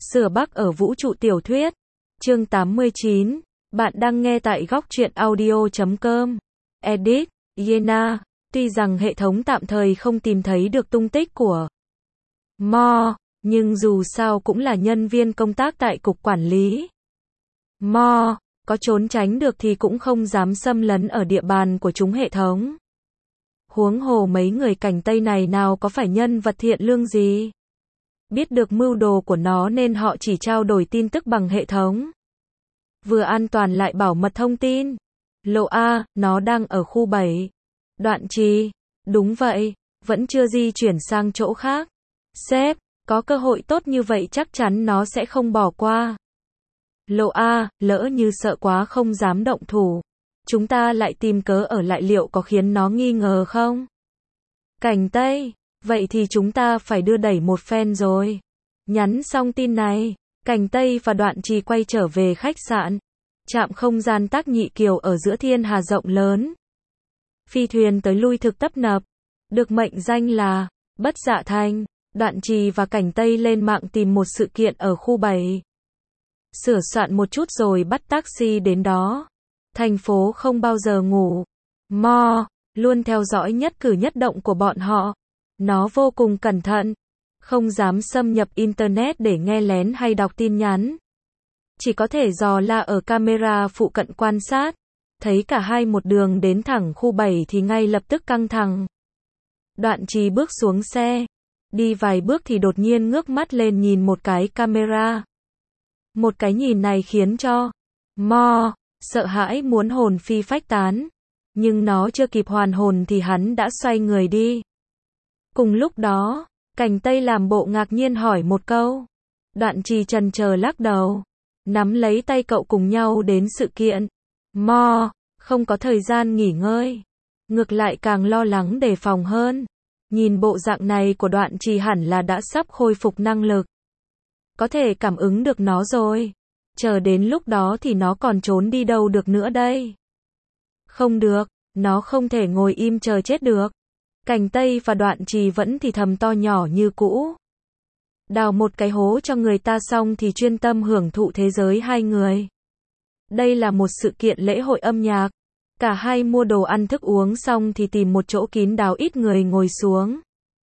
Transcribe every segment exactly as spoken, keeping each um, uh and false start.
Sửa Bắc ở vũ trụ tiểu thuyết. Chương tám mươi chín. Bạn đang nghe tại góc truyện audio chấm com. Edit, Yena. Tuy rằng hệ thống tạm thời không tìm thấy được tung tích của Mo, nhưng dù sao cũng là nhân viên công tác tại cục quản lý. Mo, có trốn tránh được thì cũng không dám xâm lấn ở địa bàn của chúng hệ thống. Huống hồ mấy người cảnh Tây này nào có phải nhân vật thiện lương gì. Biết được mưu đồ của nó nên họ chỉ trao đổi tin tức bằng hệ thống. Vừa an toàn lại bảo mật thông tin. Lộ A, nó đang ở khu bảy. Đoạn Trì, đúng vậy, vẫn chưa di chuyển sang chỗ khác. Sếp, có cơ hội tốt như vậy chắc chắn nó sẽ không bỏ qua. Lộ A, lỡ như sợ quá không dám động thủ. Chúng ta lại tìm cớ ở lại liệu có khiến nó nghi ngờ không? Cảnh Tây, vậy thì chúng ta phải đưa đẩy một phen rồi. Nhắn xong tin này, Cảnh Tây và Đoạn Trì quay trở về khách sạn. Trạm không gian Tác Nhị Kiều ở giữa thiên hà rộng lớn. Phi thuyền tới lui thực tấp nập. Được mệnh danh là Bất Dạ Thành. Đoạn Trì và Cảnh Tây lên mạng tìm một sự kiện ở khu bảy. Sửa soạn một chút rồi bắt taxi đến đó. Thành phố không bao giờ ngủ. Mo, luôn theo dõi nhất cử nhất động của bọn họ. Nó vô cùng cẩn thận. Không dám xâm nhập Internet để nghe lén hay đọc tin nhắn. Chỉ có thể dò la ở camera phụ cận quan sát. Thấy cả hai một đường đến thẳng khu bảy thì ngay lập tức căng thẳng. Đoạn Trì bước xuống xe. Đi vài bước thì đột nhiên ngước mắt lên nhìn một cái camera. Một cái nhìn này khiến cho Mo sợ hãi muốn hồn phi phách tán. Nhưng nó chưa kịp hoàn hồn thì hắn đã xoay người đi. Cùng lúc đó, Cảnh Tây làm bộ ngạc nhiên hỏi một câu. Đoạn Trì chần chờ lắc đầu. Nắm lấy tay cậu cùng nhau đến sự kiện. Mo, không có thời gian nghỉ ngơi. Ngược lại càng lo lắng đề phòng hơn. Nhìn bộ dạng này của Đoạn Trì hẳn là đã sắp khôi phục năng lực. Có thể cảm ứng được nó rồi. Chờ đến lúc đó thì nó còn trốn đi đâu được nữa đây. Không được, nó không thể ngồi im chờ chết được. Cảnh Tây và Đoạn Trì vẫn thì thầm to nhỏ như cũ. Đào một cái hố cho người ta xong thì chuyên tâm hưởng thụ thế giới hai người. Đây là một sự kiện lễ hội âm nhạc. Cả hai mua đồ ăn thức uống xong thì tìm một chỗ kín đáo ít người ngồi xuống.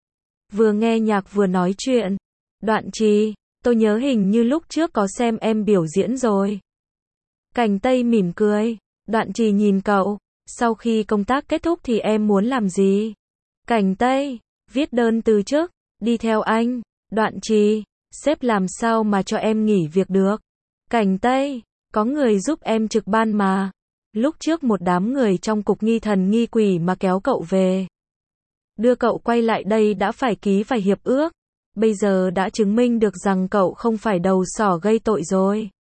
Vừa nghe nhạc vừa nói chuyện. Đoạn Trì, tôi nhớ hình như lúc trước có xem em biểu diễn rồi. Cảnh Tây mỉm cười. Đoạn Trì nhìn cậu. Sau khi công tác kết thúc thì em muốn làm gì? Cảnh Tây, viết đơn từ chức, đi theo anh. Đoạn Trì, sếp làm sao mà cho em nghỉ việc được? Cảnh Tây, có người giúp em trực ban mà. Lúc trước một đám người trong cục nghi thần nghi quỷ mà kéo cậu về. Đưa cậu quay lại đây đã phải ký vài hiệp ước. Bây giờ đã chứng minh được rằng cậu không phải đầu sỏ gây tội rồi.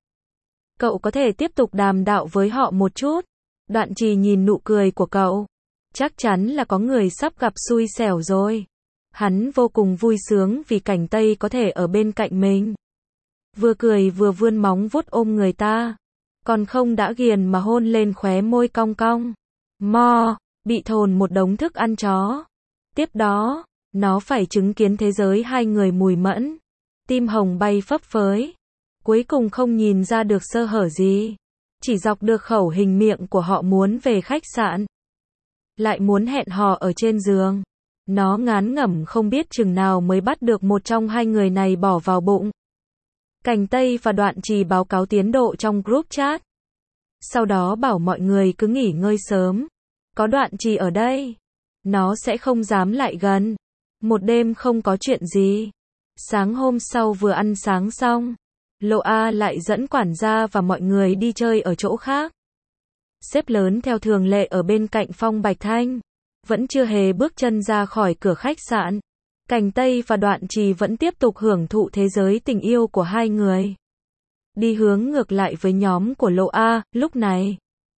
Cậu có thể tiếp tục đàm đạo với họ một chút. Đoạn Trì nhìn nụ cười của cậu. Chắc chắn là có người sắp gặp xui xẻo rồi. Hắn vô cùng vui sướng vì Cảnh Tây có thể ở bên cạnh mình. Vừa cười vừa vươn móng vuốt ôm người ta. Còn không đã ghiền mà hôn lên khóe môi cong cong. Mo, bị thồn một đống thức ăn chó. Tiếp đó, nó phải chứng kiến thế giới hai người mùi mẫn. Tim hồng bay phấp phới. Cuối cùng không nhìn ra được sơ hở gì. Chỉ dọc được khẩu hình miệng của họ muốn về khách sạn. Lại muốn hẹn hò ở trên giường. Nó ngán ngẩm không biết chừng nào mới bắt được một trong hai người này bỏ vào bụng. Cảnh Tây và Đoạn Trì báo cáo tiến độ trong group chat. Sau đó bảo mọi người cứ nghỉ ngơi sớm. Có Đoạn Trì ở đây. Nó sẽ không dám lại gần. Một đêm không có chuyện gì. Sáng hôm sau vừa ăn sáng xong. Lộ A lại dẫn quản gia và mọi người đi chơi ở chỗ khác. Sếp lớn theo thường lệ ở bên cạnh Phong Bạch Thanh. Vẫn chưa hề bước chân ra khỏi cửa khách sạn. Cảnh Tây và Đoạn Trì vẫn tiếp tục hưởng thụ thế giới tình yêu của hai người. Đi hướng ngược lại với nhóm của Lộ A, lúc này.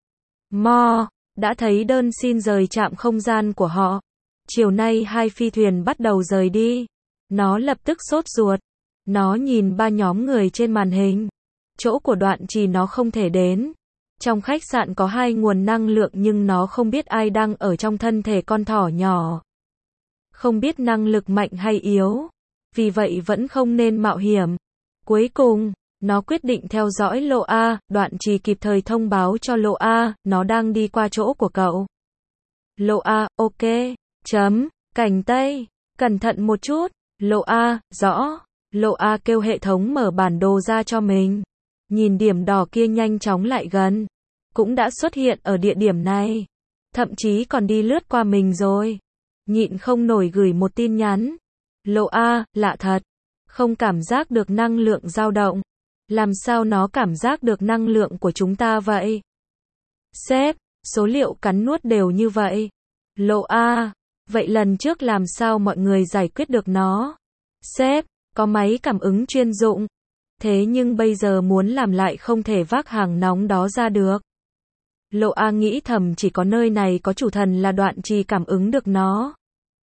Mo, đã thấy đơn xin rời trạm không gian của họ. Chiều nay hai phi thuyền bắt đầu rời đi. Nó lập tức sốt ruột. Nó nhìn ba nhóm người trên màn hình. Chỗ của Đoạn Trì nó không thể đến. Trong khách sạn có hai nguồn năng lượng nhưng nó không biết ai đang ở trong thân thể con thỏ nhỏ. Không biết năng lực mạnh hay yếu. Vì vậy vẫn không nên mạo hiểm. Cuối cùng, nó quyết định theo dõi Lộ A, Đoạn Trì kịp thời thông báo cho Lộ A, nó đang đi qua chỗ của cậu. Lộ A, ok. Chấm, Cảnh Tây, cẩn thận một chút. Lộ A, rõ. Lộ A kêu hệ thống mở bản đồ ra cho mình. Nhìn điểm đỏ kia nhanh chóng lại gần. Cũng đã xuất hiện ở địa điểm này. Thậm chí còn đi lướt qua mình rồi. Nhịn không nổi gửi một tin nhắn. Lộ A, lạ thật. Không cảm giác được năng lượng dao động. Làm sao nó cảm giác được năng lượng của chúng ta vậy? Sếp, số liệu cắn nuốt đều như vậy. Lộ A, vậy lần trước làm sao mọi người giải quyết được nó? Sếp, có máy cảm ứng chuyên dụng. Thế nhưng bây giờ muốn làm lại không thể vác hàng nóng đó ra được. Lộ A nghĩ thầm chỉ có nơi này có chủ thần là Đoạn Trì cảm ứng được nó.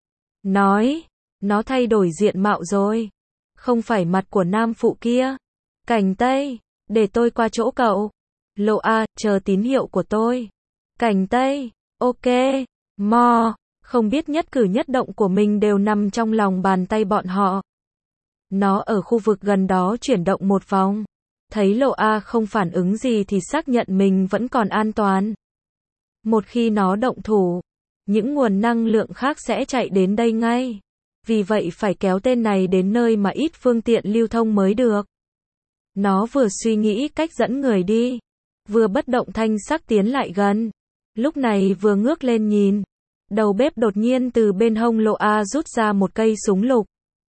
Nói, nó thay đổi diện mạo rồi. Không phải mặt của nam phụ kia. Cảnh Tây, để tôi qua chỗ cậu. Lộ A, chờ tín hiệu của tôi. Cảnh Tây, ok, mò, không biết nhất cử nhất động của mình đều nằm trong lòng bàn tay bọn họ. Nó ở khu vực gần đó chuyển động một vòng. Thấy Lộ A không phản ứng gì thì xác nhận mình vẫn còn an toàn. Một khi nó động thủ, những nguồn năng lượng khác sẽ chạy đến đây ngay. Vì vậy phải kéo tên này đến nơi mà ít phương tiện lưu thông mới được. Nó vừa suy nghĩ cách dẫn người đi, vừa bất động thanh sắc tiến lại gần. Lúc này vừa ngước lên nhìn, đầu bếp đột nhiên từ bên hông Lộ A rút ra một cây súng lục.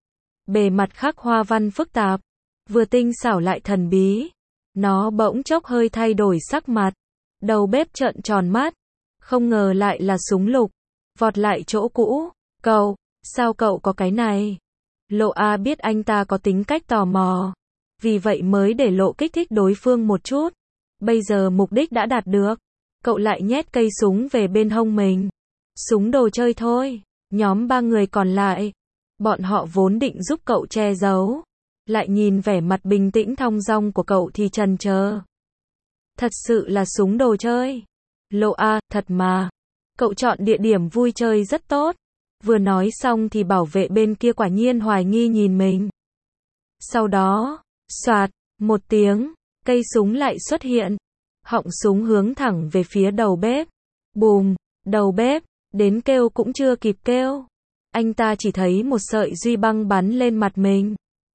Bề mặt khắc hoa văn phức tạp, vừa tinh xảo lại thần bí. Nó bỗng chốc hơi thay đổi sắc mặt. Đầu bếp trợn tròn mắt, không ngờ lại là súng lục. Vọt lại chỗ cũ. Cậu, sao cậu có cái này? Lộ A biết anh ta có tính cách tò mò, vì vậy mới để Lộ kích thích đối phương một chút. Bây giờ mục đích đã đạt được. Cậu lại nhét cây súng về bên hông mình. Súng đồ chơi thôi. Nhóm ba người còn lại, bọn họ vốn định giúp cậu che giấu, lại nhìn vẻ mặt bình tĩnh thong dong của cậu thì chần chờ. Thật sự là súng đồ chơi. Lộ A, thật mà. Cậu chọn địa điểm vui chơi rất tốt. Vừa nói xong thì bảo vệ bên kia quả nhiên hoài nghi nhìn mình. Sau đó, xoạt, một tiếng, cây súng lại xuất hiện. Họng súng hướng thẳng về phía đầu bếp. Bùm, đầu bếp, đến kêu cũng chưa kịp kêu. Anh ta chỉ thấy một sợi duy băng bắn lên mặt mình.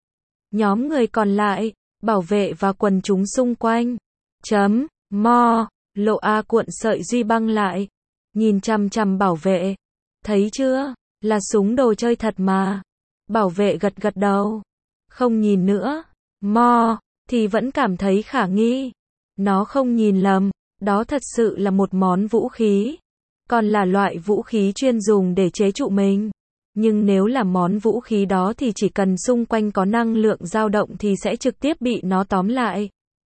Nhóm người còn lại, bảo vệ và quần chúng xung quanh. Chấm, mo, Lộ A cuộn sợi duy băng lại. Nhìn chằm chằm bảo vệ. Thấy chưa, là súng đồ chơi thật mà. Bảo vệ gật gật đầu. Không nhìn nữa. Mo, thì vẫn cảm thấy khả nghi. Nó không nhìn lầm, đó thật sự là một món vũ khí. Còn là loại vũ khí chuyên dùng để chế trụ mình. Nhưng nếu là món vũ khí đó thì chỉ cần xung quanh có năng lượng dao động thì sẽ trực tiếp bị nó tóm lại.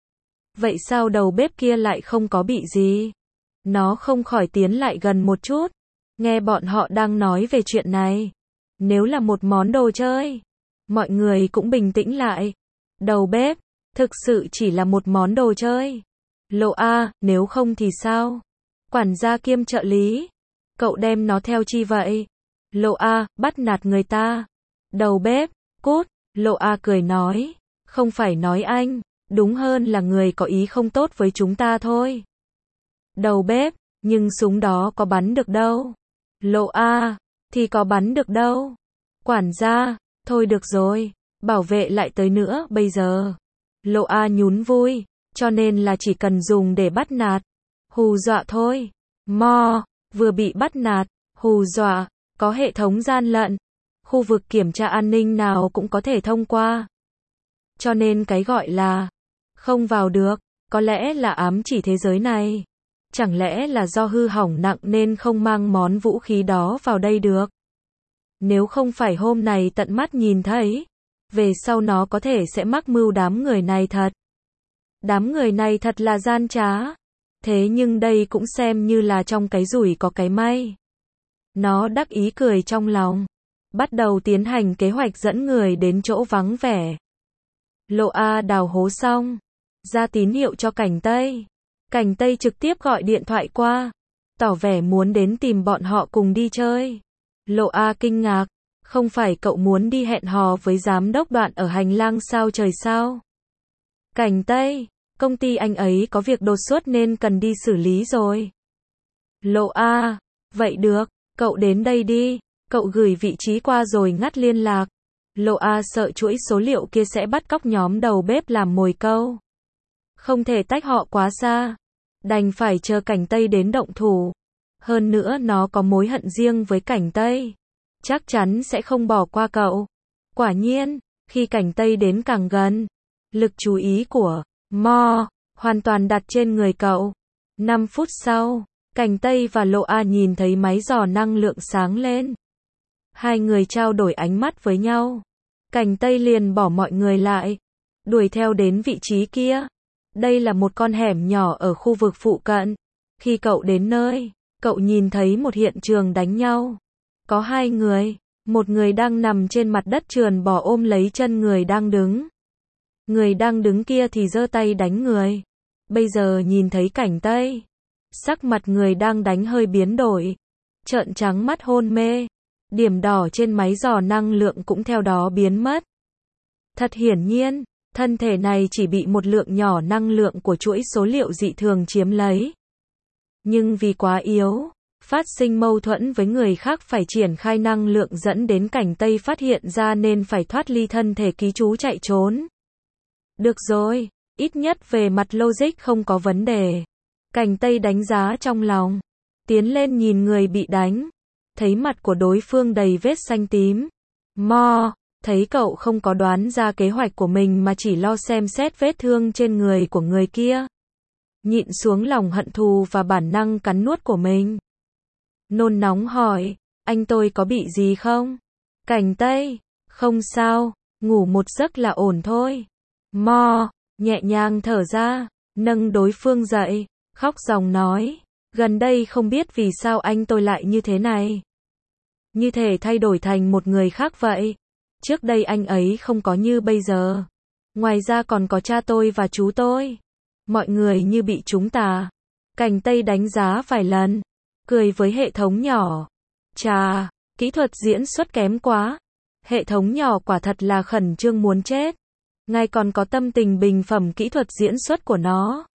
Vậy sao đầu bếp kia lại không có bị gì? Nó không khỏi tiến lại gần một chút. Nghe bọn họ đang nói về chuyện này. Nếu là một món đồ chơi, mọi người cũng bình tĩnh lại. Đầu bếp, thực sự chỉ là một món đồ chơi. Lộ A, nếu không thì sao? Quản gia kiêm trợ lý. Cậu đem nó theo chi vậy? Lộ A, bắt nạt người ta. Đầu bếp, cút. Lộ A cười nói. Không phải nói anh, đúng hơn là người có ý không tốt với chúng ta thôi. Đầu bếp, nhưng súng đó có bắn được đâu. Lộ A, thì có bắn được đâu. Quản gia, thôi được rồi, bảo vệ lại tới nữa bây giờ. Lộ A nhún vui, cho nên là chỉ cần dùng để bắt nạt, hù dọa thôi. Mo, vừa bị bắt nạt, hù dọa, có hệ thống gian lận, khu vực kiểm tra an ninh nào cũng có thể thông qua. Cho nên cái gọi là không vào được, có lẽ là ám chỉ thế giới này. Chẳng lẽ là do hư hỏng nặng nên không mang món vũ khí đó vào đây được? Nếu không phải hôm này tận mắt nhìn thấy, về sau nó có thể sẽ mắc mưu đám người này thật. Đám người này thật là gian trá. Thế nhưng đây cũng xem như là trong cái rủi có cái may. Nó đắc ý cười trong lòng. Bắt đầu tiến hành kế hoạch dẫn người đến chỗ vắng vẻ. Lộ A đào hố xong, ra tín hiệu cho Cảnh Tây. Cảnh Tây trực tiếp gọi điện thoại qua, tỏ vẻ muốn đến tìm bọn họ cùng đi chơi. Lộ A kinh ngạc, không phải cậu muốn đi hẹn hò với giám đốc Đoạn ở hành lang sao trời sao? Cảnh Tây, công ty anh ấy có việc đột xuất nên cần đi xử lý rồi. Lộ A, vậy được, cậu đến đây đi, cậu gửi vị trí qua rồi ngắt liên lạc. Lộ A sợ chuỗi số liệu kia sẽ bắt cóc nhóm đầu bếp làm mồi câu. Không thể tách họ quá xa, đành phải chờ Cảnh Tây đến động thủ. Hơn nữa nó có mối hận riêng với Cảnh Tây, chắc chắn sẽ không bỏ qua cậu. Quả nhiên, khi Cảnh Tây đến càng gần, lực chú ý của Mo hoàn toàn đặt trên người cậu. năm phút sau, Cảnh Tây và Lộ A nhìn thấy máy dò năng lượng sáng lên. Hai người trao đổi ánh mắt với nhau. Cảnh Tây liền bỏ mọi người lại, đuổi theo đến vị trí kia. Đây là một con hẻm nhỏ ở khu vực phụ cận. Khi cậu đến nơi, cậu nhìn thấy một hiện trường đánh nhau. Có hai người, một người đang nằm trên mặt đất trườn bò ôm lấy chân người đang đứng. Người đang đứng kia thì giơ tay đánh người. Bây giờ nhìn thấy Cảnh Tây, sắc mặt người đang đánh hơi biến đổi, trợn trắng mắt hôn mê. Điểm đỏ trên máy dò năng lượng cũng theo đó biến mất. Thật hiển nhiên, thân thể này chỉ bị một lượng nhỏ năng lượng của chuỗi số liệu dị thường chiếm lấy. Nhưng vì quá yếu, phát sinh mâu thuẫn với người khác phải triển khai năng lượng dẫn đến Cảnh Tây phát hiện ra nên phải thoát ly thân thể ký chú chạy trốn. Được rồi, ít nhất về mặt logic không có vấn đề. Cảnh Tây đánh giá trong lòng, tiến lên nhìn người bị đánh, thấy mặt của đối phương đầy vết xanh tím. Mo, thấy cậu không có đoán ra kế hoạch của mình mà chỉ lo xem xét vết thương trên người của người kia. Nhịn xuống lòng hận thù và bản năng cắn nuốt của mình. Nôn nóng hỏi, anh tôi có bị gì không? Cảnh Tây, không sao, ngủ một giấc là ổn thôi. Mo, nhẹ nhàng thở ra, nâng đối phương dậy, khóc ròng nói, gần đây không biết vì sao anh tôi lại như thế này. Như thể thay đổi thành một người khác vậy. Trước đây anh ấy không có như bây giờ. Ngoài ra còn có cha tôi và chú tôi. Mọi người như bị trúng tà. Cảnh Tây đánh giá vài lần, cười với hệ thống nhỏ. Chà, kỹ thuật diễn xuất kém quá. Hệ thống nhỏ quả thật là khẩn trương muốn chết. Ngài còn có tâm tình bình phẩm kỹ thuật diễn xuất của nó.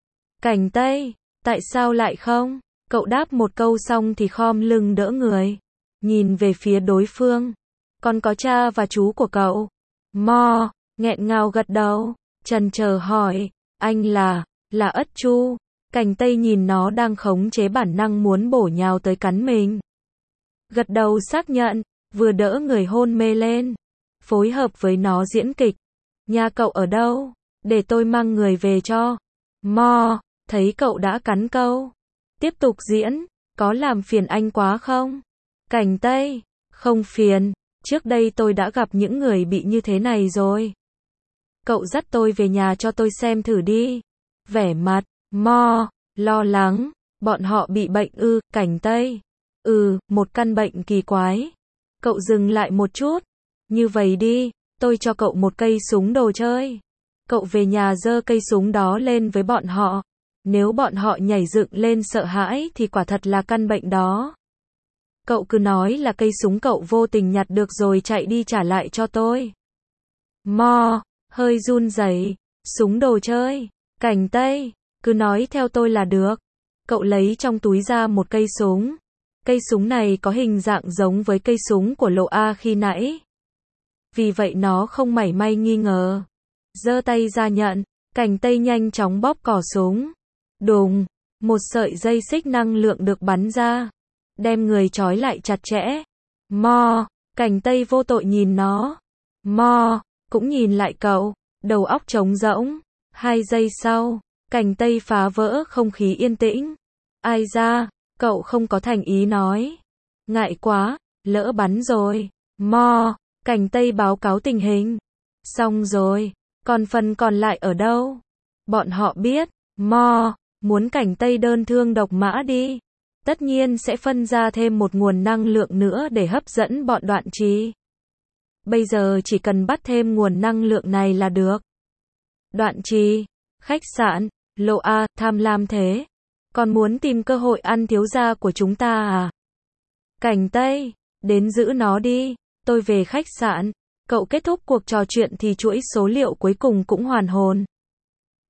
Cảnh Tây, tại sao lại không? Cậu đáp một câu xong thì khom lưng đỡ người. Nhìn về phía đối phương. Còn có cha và chú của cậu. Mo, nghẹn ngào gật đầu, chần chờ hỏi, anh là, là Ất Chu. Cảnh Tây nhìn nó đang khống chế bản năng muốn bổ nhào tới cắn mình. Gật đầu xác nhận, vừa đỡ người hôn mê lên. Phối hợp với nó diễn kịch. Nhà cậu ở đâu? Để tôi mang người về cho. Mo, thấy cậu đã cắn câu. Tiếp tục diễn, có làm phiền anh quá không? Cảnh Tây, không phiền, trước đây tôi đã gặp những người bị như thế này rồi. Cậu dắt tôi về nhà cho tôi xem thử đi. Vẻ mặt, Mo, lo lắng, bọn họ bị bệnh ư, Cảnh Tây. Ừ, một căn bệnh kỳ quái. Cậu dừng lại một chút. Như vậy đi, tôi cho cậu một cây súng đồ chơi. Cậu về nhà giơ cây súng đó lên với bọn họ. Nếu bọn họ nhảy dựng lên sợ hãi thì quả thật là căn bệnh đó. Cậu cứ nói là cây súng cậu vô tình nhặt được rồi chạy đi trả lại cho tôi. Mo, hơi run rẩy, súng đồ chơi. Cảnh Tây, cứ nói theo tôi là được. Cậu lấy trong túi ra một cây súng. Cây súng này có hình dạng giống với cây súng của Lộ A khi nãy. Vì vậy nó không mảy may nghi ngờ. Giơ tay ra nhận, Cảnh Tây nhanh chóng bóp cò súng. Đùng, một sợi dây xích năng lượng được bắn ra. Đem người trói lại chặt chẽ. Mo, Cảnh Tây vô tội nhìn nó. Mo, cũng nhìn lại cậu, đầu óc trống rỗng. Hai giây sau, Cảnh Tây phá vỡ không khí yên tĩnh. Ai ra, cậu không có thành ý nói. Ngại quá, lỡ bắn rồi. Mo, Cảnh Tây báo cáo tình hình. Xong rồi, còn phần còn lại ở đâu? Bọn họ biết, Mo, muốn Cảnh Tây đơn thương độc mã đi. Tất nhiên sẽ phân ra thêm một nguồn năng lượng nữa để hấp dẫn bọn Đoạn Trì. Bây giờ chỉ cần bắt thêm nguồn năng lượng này là được. Đoạn Trì, khách sạn, Lộ A, tham lam thế. Còn muốn tìm cơ hội ăn thiếu gia của chúng ta à? Cảnh Tây, đến giữ nó đi, tôi về khách sạn. Cậu kết thúc cuộc trò chuyện thì chuỗi số liệu cuối cùng cũng hoàn hồn.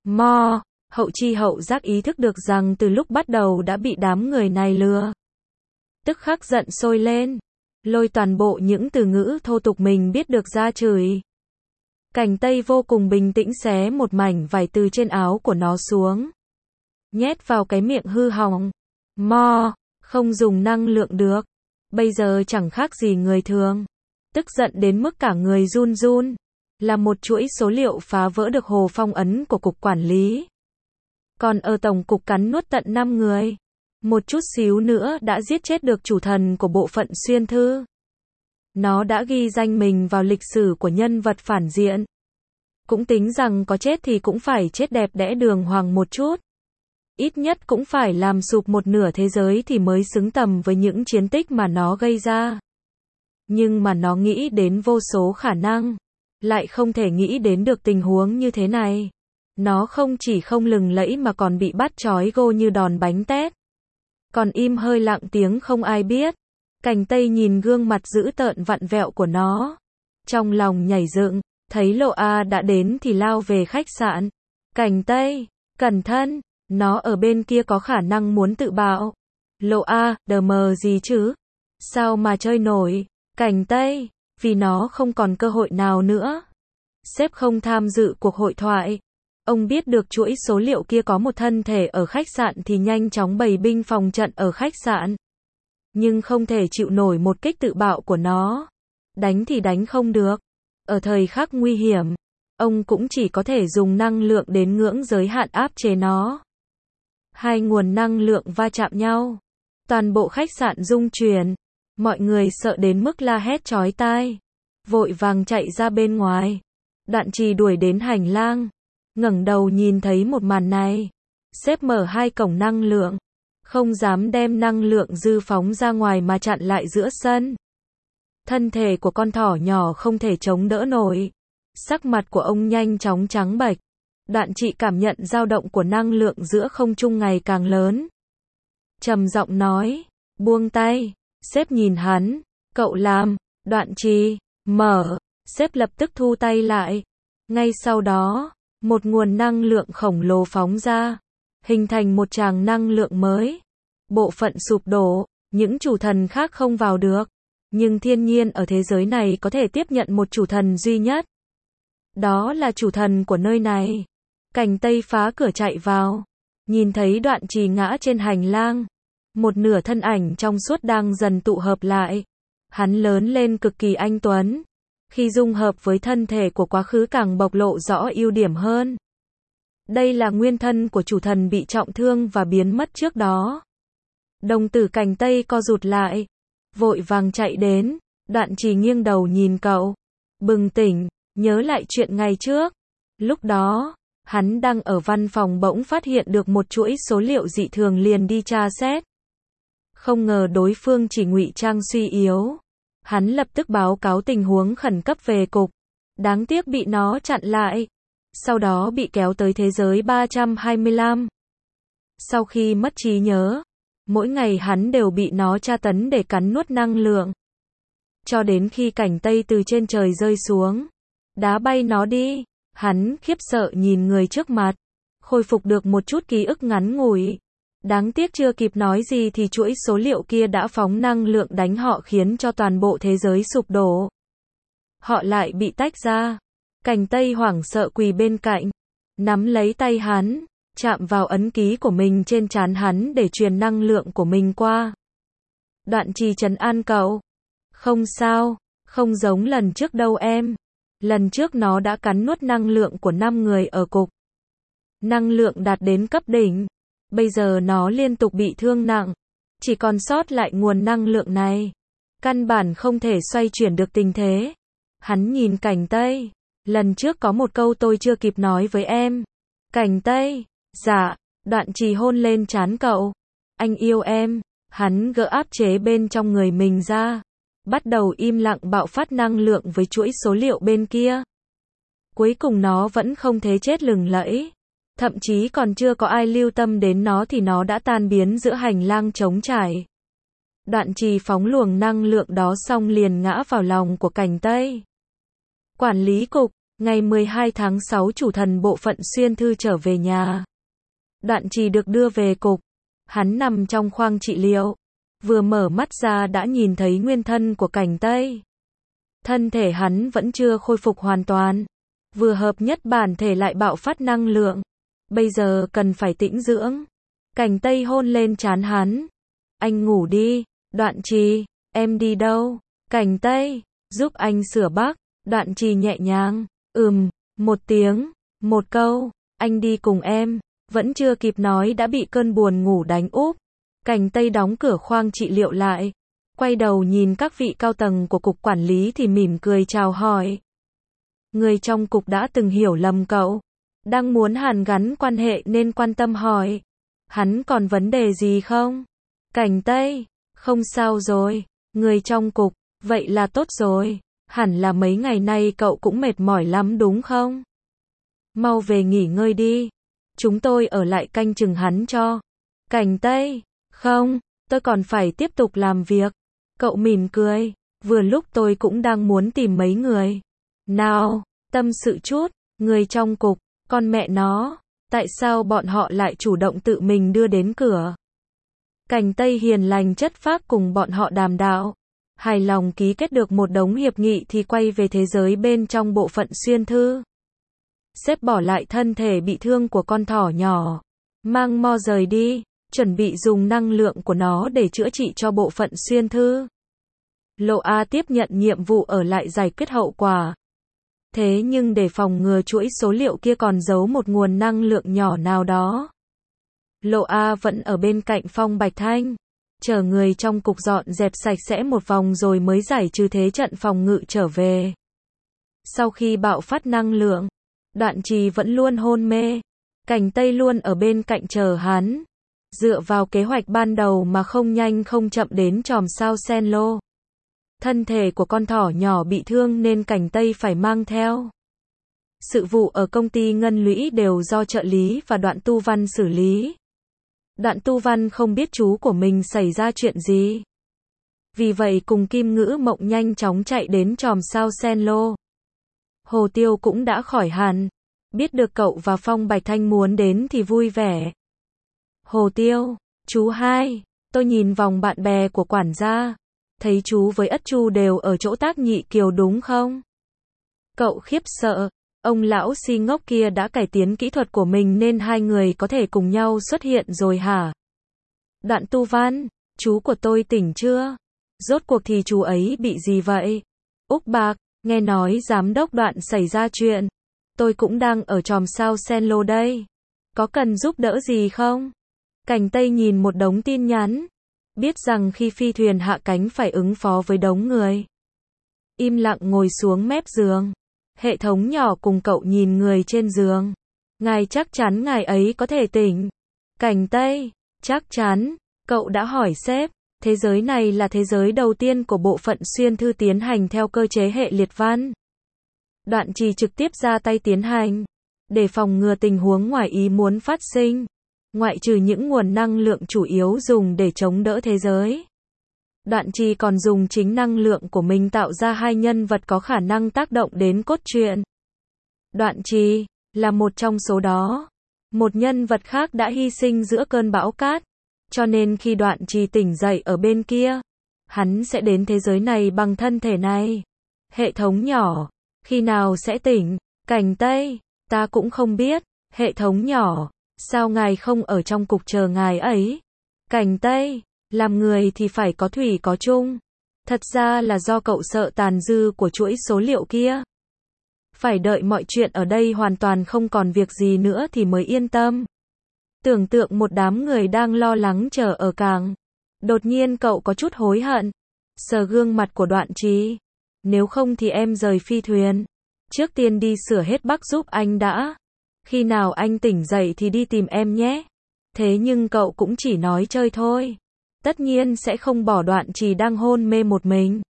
Mo, hậu chi hậu giác ý thức được rằng từ lúc bắt đầu đã bị đám người này lừa. Tức khắc giận sôi lên, lôi toàn bộ những từ ngữ thô tục mình biết được ra chửi. Cảnh Tây vô cùng bình tĩnh xé một mảnh vải từ trên áo của nó xuống, nhét vào cái miệng hư hỏng. Mo, không dùng năng lượng được. Bây giờ chẳng khác gì người thường. Tức giận đến mức cả người run run. Là một chuỗi số liệu phá vỡ được hồ phong ấn của cục quản lý. Còn ở tổng cục cắn nuốt tận năm người. Một chút xíu nữa đã giết chết được chủ thần của bộ phận xuyên thư. Nó đã ghi danh mình vào lịch sử của nhân vật phản diện. Cũng tính rằng có chết thì cũng phải chết đẹp đẽ đường hoàng một chút. Ít nhất cũng phải làm sụp một nửa thế giới thì mới xứng tầm với những chiến tích mà nó gây ra. Nhưng mà nó nghĩ đến vô số khả năng, lại không thể nghĩ đến được tình huống như thế này. Nó không chỉ không lừng lẫy mà còn bị bắt trói gô như đòn bánh tét. Còn im hơi lặng tiếng không ai biết. Cảnh Tây nhìn gương mặt dữ tợn vặn vẹo của nó. Trong lòng nhảy dựng, thấy Lộ A đã đến thì lao về khách sạn. Cảnh Tây, cẩn thận, nó ở bên kia có khả năng muốn tự bạo. Lộ A, đờ mờ gì chứ? Sao mà chơi nổi? Cảnh Tây, vì nó không còn cơ hội nào nữa. Sếp không tham dự cuộc hội thoại. Ông biết được chuỗi số liệu kia có một thân thể ở khách sạn thì nhanh chóng bày binh phòng trận ở khách sạn. Nhưng không thể chịu nổi một kích tự bạo của nó. Đánh thì đánh không được. Ở thời khắc nguy hiểm, ông cũng chỉ có thể dùng năng lượng đến ngưỡng giới hạn áp chế nó. Hai nguồn năng lượng va chạm nhau. Toàn bộ khách sạn rung chuyển. Mọi người sợ đến mức la hét chói tai. Vội vàng chạy ra bên ngoài. Đoạn Trì đuổi đến hành lang. Ngẩng đầu nhìn thấy một màn này. Sếp mở hai cổng năng lượng. Không dám đem năng lượng dư phóng ra ngoài mà chặn lại giữa sân. Thân thể của con thỏ nhỏ không thể chống đỡ nổi. Sắc mặt của ông nhanh chóng trắng bệch. Đoạn Trị cảm nhận dao động của năng lượng giữa không trung ngày càng lớn. Trầm giọng nói, buông tay. Sếp nhìn hắn, cậu làm. Đoạn Trì, mở. Sếp lập tức thu tay lại. Ngay sau đó, một nguồn năng lượng khổng lồ phóng ra, hình thành một tràng năng lượng mới. Bộ phận sụp đổ, những chủ thần khác không vào được. Nhưng thiên nhiên ở thế giới này có thể tiếp nhận một chủ thần duy nhất. Đó là chủ thần của nơi này. Cảnh Tây phá cửa chạy vào. Nhìn thấy Đoạn Trì ngã trên hành lang. Một nửa thân ảnh trong suốt đang dần tụ hợp lại. Hắn lớn lên cực kỳ anh tuấn. Khi dung hợp với thân thể của quá khứ càng bộc lộ rõ ưu điểm hơn. Đây là nguyên thân của chủ thần bị trọng thương và biến mất trước đó. Đồng tử Cảnh Tây co rụt lại. Vội vàng chạy đến. Đoạn Trì nghiêng đầu nhìn cậu. Bừng tỉnh, nhớ lại chuyện ngày trước. Lúc đó, hắn đang ở văn phòng bỗng phát hiện được một chuỗi số liệu dị thường liền đi tra xét. Không ngờ đối phương chỉ ngụy trang suy yếu. Hắn lập tức báo cáo tình huống khẩn cấp về cục. Đáng tiếc bị nó chặn lại. Sau đó bị kéo tới thế giới ba trăm hai mươi lăm. Sau khi mất trí nhớ, mỗi ngày hắn đều bị nó tra tấn để cắn nuốt năng lượng. Cho đến khi Cảnh Tây từ trên trời rơi xuống, đá bay nó đi. Hắn khiếp sợ nhìn người trước mặt. Khôi phục được một chút ký ức ngắn ngủi. Đáng tiếc chưa kịp nói gì thì chuỗi số liệu kia đã phóng năng lượng đánh họ khiến cho toàn bộ thế giới sụp đổ. Họ lại bị tách ra. Cảnh Tây hoảng sợ quỳ bên cạnh. Nắm lấy tay hắn. Chạm vào ấn ký của mình trên trán hắn để truyền năng lượng của mình qua. Đoạn Trì trấn an cậu. Không sao. Không giống lần trước đâu em. Lần trước nó đã cắn nuốt năng lượng của năm người ở cục. Năng lượng đạt đến cấp đỉnh. Bây giờ nó liên tục bị thương nặng. Chỉ còn sót lại nguồn năng lượng này. Căn bản không thể xoay chuyển được tình thế. Hắn nhìn Cảnh Tây. Lần trước có một câu tôi chưa kịp nói với em. Cảnh Tây. Dạ. Đoạn Trì hôn lên trán cậu. Anh yêu em. Hắn gỡ áp chế bên trong người mình ra. Bắt đầu im lặng bạo phát năng lượng với chuỗi số liệu bên kia. Cuối cùng nó vẫn không thế chết lừng lẫy. Thậm chí còn chưa có ai lưu tâm đến nó thì nó đã tan biến giữa hành lang trống trải. Đoạn Trì phóng luồng năng lượng đó xong liền ngã vào lòng của Cảnh Tây. Quản lý cục, Ngày mười hai tháng sáu chủ thần bộ phận xuyên thư trở về nhà. Đoạn Trì được đưa về cục. Hắn nằm trong khoang trị liệu. Vừa mở mắt ra đã nhìn thấy nguyên thân của Cảnh Tây. Thân thể hắn vẫn chưa khôi phục hoàn toàn. Vừa hợp nhất bản thể lại bạo phát năng lượng. Bây giờ cần phải tĩnh dưỡng. Cảnh Tây hôn lên trán hắn. Anh ngủ đi. Đoạn Trì, em đi đâu? Cảnh Tây, giúp anh sửa bác. Đoạn Trì nhẹ nhàng. Ừm, một tiếng, một câu. Anh đi cùng em. Vẫn chưa kịp nói đã bị cơn buồn ngủ đánh úp. Cảnh Tây đóng cửa khoang trị liệu lại. Quay đầu nhìn các vị cao tầng của cục quản lý thì mỉm cười chào hỏi. Người trong cục đã từng hiểu lầm cậu. Đang muốn hàn gắn quan hệ nên quan tâm hỏi. Hắn còn vấn đề gì không? Cảnh Tây, không sao rồi. Người trong cục, vậy là tốt rồi. Hẳn là mấy ngày nay cậu cũng mệt mỏi lắm đúng không? Mau về nghỉ ngơi đi. Chúng tôi ở lại canh chừng hắn cho. Cảnh Tây, không, tôi còn phải tiếp tục làm việc. Cậu mỉm cười. Vừa lúc tôi cũng đang muốn tìm mấy người. Nào, tâm sự chút. Người trong cục, con mẹ nó. Tại sao bọn họ lại chủ động tự mình đưa đến cửa? Cảnh Tây hiền lành chất phác cùng bọn họ đàm đạo. Hài lòng ký kết được một đống hiệp nghị thì quay về thế giới bên trong bộ phận xuyên thư. Xếp bỏ lại thân thể bị thương của con thỏ nhỏ. Mang mo rời đi, chuẩn bị dùng năng lượng của nó để chữa trị cho bộ phận xuyên thư. Lộ A tiếp nhận nhiệm vụ ở lại giải quyết hậu quả. Thế nhưng để phòng ngừa chuỗi số liệu kia còn giấu một nguồn năng lượng nhỏ nào đó. Lộ A vẫn ở bên cạnh Phong Bạch Thanh. Chờ người trong cục dọn dẹp sạch sẽ một vòng rồi mới giải trừ thế trận phòng ngự trở về. Sau khi bạo phát năng lượng, Đoạn Trì vẫn luôn hôn mê. Cảnh Tây luôn ở bên cạnh chờ hắn. Dựa vào kế hoạch ban đầu mà không nhanh không chậm đến chòm sao Senlo. Thân thể của con thỏ nhỏ bị thương nên Cảnh Tây phải mang theo. Sự vụ ở công ty Ngân Lũy đều do trợ lý và Đoạn Tu Văn xử lý. Đoạn Tu Văn không biết chú của mình xảy ra chuyện gì. Vì vậy cùng Kim Ngữ Mộng nhanh chóng chạy đến chòm sao Senlo. Hồ Tiêu cũng đã khỏi hẳn. Biết được cậu và Phong Bạch Thanh muốn đến thì vui vẻ. Hồ Tiêu, chú hai, tôi nhìn vòng bạn bè của quản gia. Thấy chú với Ất Chu đều ở chỗ Tác Nhị Kiều đúng không? Cậu khiếp sợ. Ông lão si ngốc kia đã cải tiến kỹ thuật của mình nên hai người có thể cùng nhau xuất hiện rồi hả? Đoạn Tu Văn, chú của tôi tỉnh chưa? Rốt cuộc thì chú ấy bị gì vậy? Úc Bạc, nghe nói giám đốc Đoạn xảy ra chuyện. Tôi cũng đang ở chòm sao Senlo đây. Có cần giúp đỡ gì không? Cảnh Tây nhìn một đống tin nhắn. Biết rằng khi phi thuyền hạ cánh phải ứng phó với đống người. Im lặng ngồi xuống mép giường. Hệ thống nhỏ cùng cậu nhìn người trên giường. Ngài chắc chắn ngài ấy có thể tỉnh. Cảnh Tây, chắc chắn. Cậu đã hỏi sếp. Thế giới này là thế giới đầu tiên của bộ phận xuyên thư tiến hành theo cơ chế hệ liệt văn. Đoạn Trì trực tiếp ra tay tiến hành. Để phòng ngừa tình huống ngoài ý muốn phát sinh. Ngoại trừ những nguồn năng lượng chủ yếu dùng để chống đỡ thế giới. Đoạn Trì còn dùng chính năng lượng của mình tạo ra hai nhân vật có khả năng tác động đến cốt truyện. Đoạn Trì là một trong số đó. Một nhân vật khác đã hy sinh giữa cơn bão cát. Cho nên khi Đoạn Trì tỉnh dậy ở bên kia, hắn sẽ đến thế giới này bằng thân thể này. Hệ thống nhỏ, khi nào sẽ tỉnh? Cảnh Tây, ta cũng không biết. Hệ thống nhỏ, sao ngài không ở trong cục chờ ngài ấy? Cảnh Tây, làm người thì phải có thủy có chung. Thật ra là do cậu sợ tàn dư của chuỗi số liệu kia. Phải đợi mọi chuyện ở đây hoàn toàn không còn việc gì nữa thì mới yên tâm. Tưởng tượng một đám người đang lo lắng chờ ở cảng. Đột nhiên cậu có chút hối hận. Sờ gương mặt của Đoạn Trì. Nếu không thì em rời phi thuyền. Trước tiên đi sửa hết bác giúp anh đã. Khi nào anh tỉnh dậy thì đi tìm em nhé. Thế nhưng cậu cũng chỉ nói chơi thôi. Tất nhiên sẽ không bỏ Đoạn Trì đang hôn mê một mình.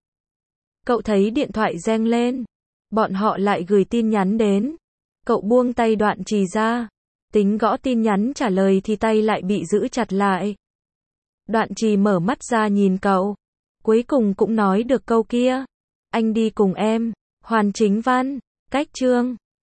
Cậu thấy điện thoại reng lên. Bọn họ lại gửi tin nhắn đến. Cậu buông tay Đoạn Trì ra. Tính gõ tin nhắn trả lời thì tay lại bị giữ chặt lại. Đoạn Trì mở mắt ra nhìn cậu. Cuối cùng cũng nói được câu kia. Anh đi cùng em. Hoàn Chính Văn. Cách chương